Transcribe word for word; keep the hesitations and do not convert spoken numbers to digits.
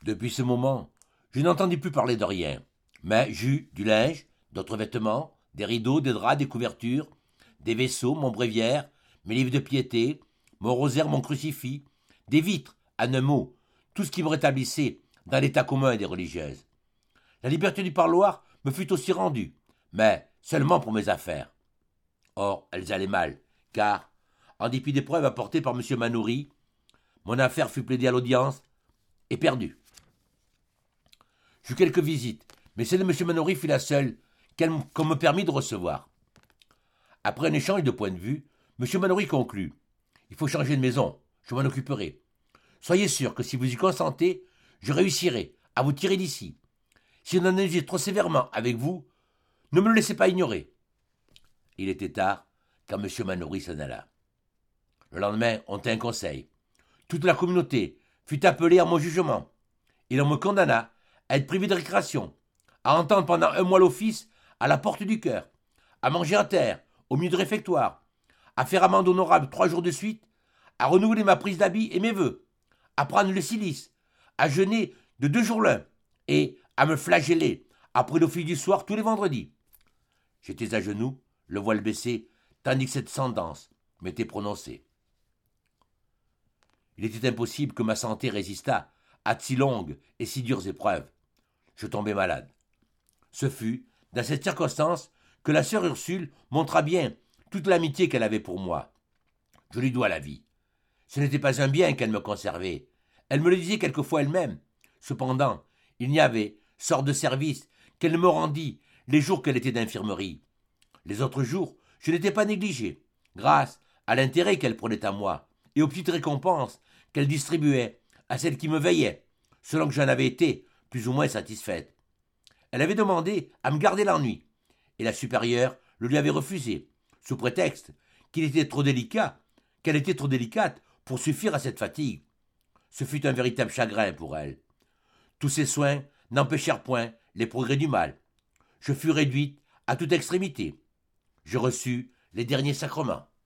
Depuis ce moment, je n'entendis plus parler de rien, mais j'eus du linge, d'autres vêtements, des rideaux, des draps, des couvertures, des vaisseaux, mon bréviaire, mes livres de piété, mon rosaire, mon crucifix, des vitres, en un mot, tout ce qui me rétablissait dans l'état commun des religieuses. La liberté du parloir me fut aussi rendue, mais seulement pour mes affaires. Or, elles allaient mal, car, en dépit des preuves apportées par M. Manoury, mon affaire fut plaidée à l'audience et perdue. J'eus quelques visites, mais celle de M. Manoury fut la seule qu'on me permit de recevoir. Après un échange de points de vue, M. Manoury conclut « Il faut changer de maison, je m'en occuperai. Soyez sûr que si vous y consentez, je réussirai à vous tirer d'ici. Si on en usait trop sévèrement avec vous, ne me le laissez pas ignorer. » Il était tard quand M. Manoury s'en alla. Le lendemain, on tint un conseil. Toute la communauté fut appelée à mon jugement, et l'on me condamna à être privé de récréation, à entendre pendant un mois l'office à la porte du chœur, à manger à terre, au milieu de réfectoire, à faire amende honorable trois jours de suite, à renouveler ma prise d'habits et mes vœux, à prendre le cilice, à jeûner de deux jours l'un, et à me flageller après l'office du soir tous les vendredis. J'étais à genoux, le voile baissé, tandis que cette sentence m'était prononcée. Il était impossible que ma santé résistât à de si longues et si dures épreuves. Je tombai malade. Ce fut, dans cette circonstance, que la sœur Ursule montra bien toute l'amitié qu'elle avait pour moi. Je lui dois la vie. Ce n'était pas un bien qu'elle me conservait. Elle me le disait quelquefois elle-même. Cependant, il n'y avait sorte de service qu'elle ne me rendit les jours qu'elle était d'infirmerie. Les autres jours, je n'étais pas négligé, grâce à l'intérêt qu'elle prenait à moi et aux petites récompenses qu'elle distribuait à celles qui me veillaient, selon que j'en avais été plus ou moins satisfaite. Elle avait demandé à me garder la nuit, et la supérieure le lui avait refusé, sous prétexte qu'il était trop délicat, qu'elle était trop délicate pour suffire à cette fatigue. Ce fut un véritable chagrin pour elle. Tous ces soins n'empêchèrent point les progrès du mal. Je fus réduite à toute extrémité. Je reçus les derniers sacrements.